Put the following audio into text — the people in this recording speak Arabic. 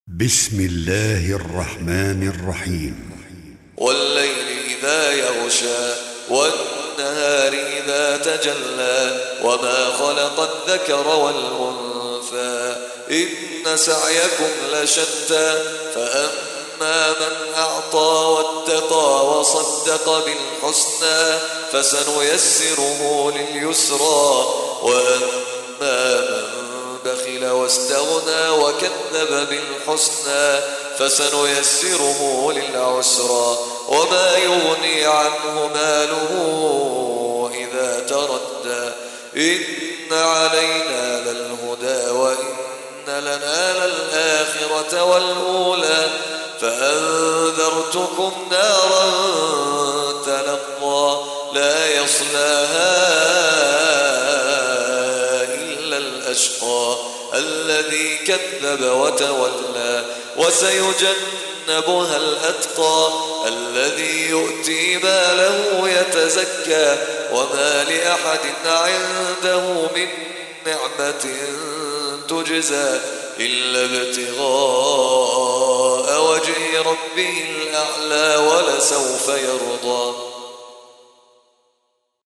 بسم الله الرحمن الرحيم. والليل إذا يغشى والنهار إذا تجلى وما خلق الذكر والأنثى إن سعيكم لشتى فأما من أعطى واتقى وصدق بالحسنى فسنيسره لليسرى وأما من بخل واستغنى وكذب بالحسنى فسنيسره للعسرى وما يغني عنه ماله إذا تردى إن علينا للهدى وإن لنا للآخرة والأولى فأنذرتكم نارا تلظى لا يصلاها إلا الأشقى الذي كذب وتولى وسيجنبها الأتقى الذي يؤتي ماله يتزكى وما لأحد عنده من نعمة تجزى إلا ابتغاء وجه ربه الأعلى ولسوف يرضى.